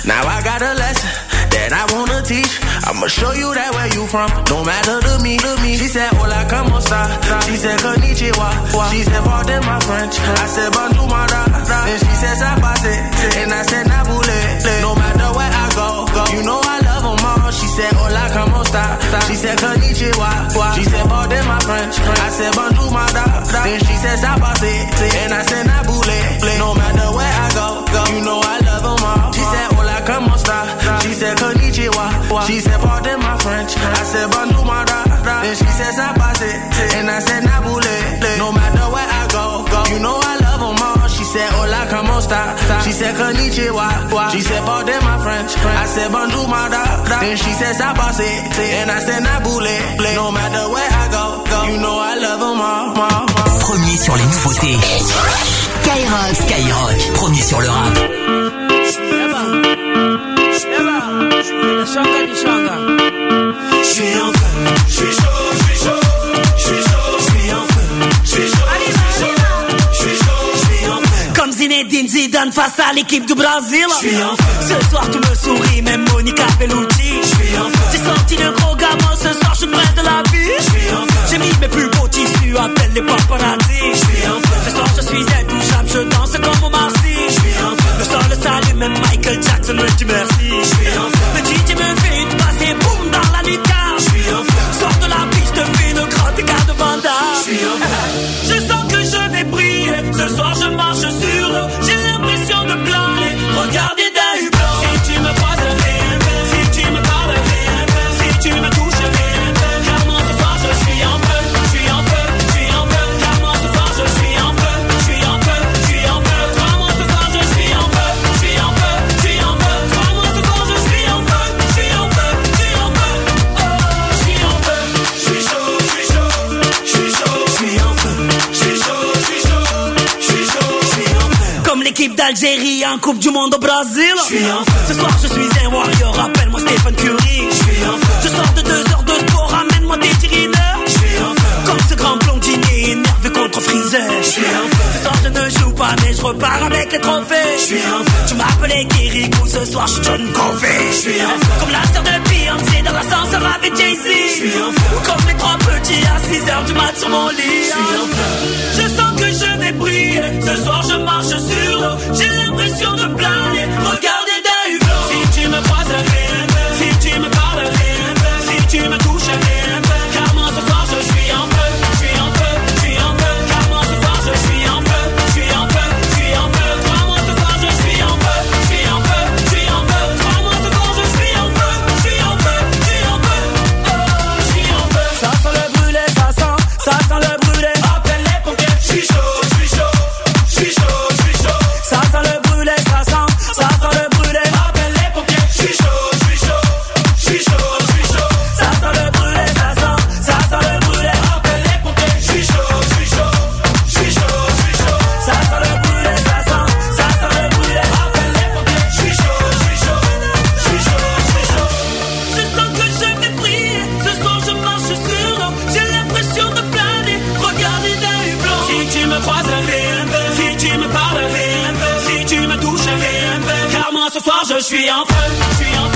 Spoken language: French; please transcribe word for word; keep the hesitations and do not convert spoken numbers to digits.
Now I got a lesson that I wanna teach. I'ma show you that where you from, no matter to me, to me. She said, hola, como esta? She said, konnichiwa. She said, pardon my French. I said, bonjour, my da. Then she said, sabase. And I said, nabule. No matter where I go, go. You know I love them all. She said, hola, como esta? She said, konnichiwa. She said, pardon my French. I said, bonjour, my da. Then she said, sabase. And I said, nabule. No matter where I go, go. You know I love them all. She said, hola, como esta? She said, konnichiwa. She said, pardon my French. I said, bonjour, my da. Then she said, sabase. And I said, nabule. No matter where I go, go. You know I love them all. She said, hola, como esta? She said, konnichiwa. She said, pardon my French. I said, bonjour, my da. Then she said, sabase. And I said, nabule. No matter where I go, go. You know I love them all, all, all. Premier sur les nouveautés. Skyrock. Skyrock. Premier sur le rap. Je suis en feu, je suis chaud, je suis chaud, je suis chaud, je suis en feu, je suis chaud, je suis chaud, je suis en feu. Comme Zinedine Zidane face à l'équipe du Brésil. Je suis en feu. Ce soir tu me souris, même Monica Bellucci. Je suis en feu. J'ai sorti le gros gamin, ce soir je suis près de la vie. Je suis en feu. J'ai mis mes plus beaux tissus, appelle les paparazzi. Je suis en feu. Ce soir je suis intouchable, je danse comme Omar Sy. Je suis en feu. Le sol le salue, même Michael Jackson me dit merci. Je suis en feu. Le D J me fait une passe et boum dans la lucarne. Je suis en feu. Sors de la piste, fais le grand écart de Vanda. Je suis en feu. Je sens que je vais briller. Ce soir je marche sur l'eau. J'ai l'impression de planer. Regardez d'un hublot. Si tu me croises, rien fait. Si tu me parles, rien fait. Si tu me touches, rien fait. Car moi ce soir je suis en feu. Je suis en feu, je suis en feu. Car moi ce soir je suis en feu. Je suis en feu, je suis en feu. Car moi ce soir je suis en feu. Je suis en feu, je suis en feu. Car moi ce soir je suis en feu. Je suis en feu, je suis en feu. Oh, je suis en feu. Je suis chaud, je suis chaud, je suis chaud, je suis en feu. Je suis chaud, je suis chaud, je suis chaud, je suis en feu. Comme l'équipe d'Algérie en Coupe du Monde au Brésil. Je suis en feu. Ce soir je suis un warrior, appelle-moi Stephen Curry. Je suis en feu. Je sors de deux heures de sport, ramène-moi des cheerleaders. Je suis en feu. Comme ce grand blondinier énervé contre Freezer. Je suis en feu. Ce soir je ne joue pas mais je repars avec les trophées. Je suis en feu. Tu m'appelais Kirikou, ce soir je suis John Covey. Je suis en feu. Comme la sœur de Beyoncé dans l'ascenseur avec Jay-Z. Je suis en feu. Ou comme les trois petits à six heures du mat sur mon lit. Je suis en feu. Je sens que je vais briller. Ce soir je marche sur l'eau. J'ai l'impression de planer. Regardez d'un hublot. Si tu me croises, rien fait. Si tu me parles, rien fait. Si tu me touches, rien fait. Car moi ce soir je suis en feu. Je suis en feu, je suis en feu. Car moi ce soir je suis en feu. Je suis en feu, je suis en feu. Car moi ce soir je suis en feu. Je suis en feu, je suis en feu. Car moi ce soir je suis en feu. Je suis en feu, je suis en feu. Oh, je suis en feu. Ça sent le brûlé, ça sent, ça sent le brûlé. Appelle les pompiers. Je suis chaud, je suis chaud, je suis chaud, je suis chaud. Ça sent le brûlé, ça sent, ça sent le brûlé. Appelle les pompiers. Je suis chaud, je suis chaud, je suis chaud, je suis chaud. Ça sent le brûlé, ça sent, ça sent le brûlé. Appelle les pompiers. Je suis chaud, je suis chaud, je suis chaud, je suis chaud. Ça sent le brûlé, ça sent, ça sent le brûlé. Appelle les pompiers. Je suis chaud, je suis chaud, je suis chaud, je suis chaud. Je sens que je vais briller. Ce soir je marche sur l'eau. J'ai l'impression de planer. Regardez d'un hublot. Si tu me croises, rien fait. Si tu me parles, rien fait. Si tu me touches, rien fait. Car moi ce soir je suis en feu. Je suis en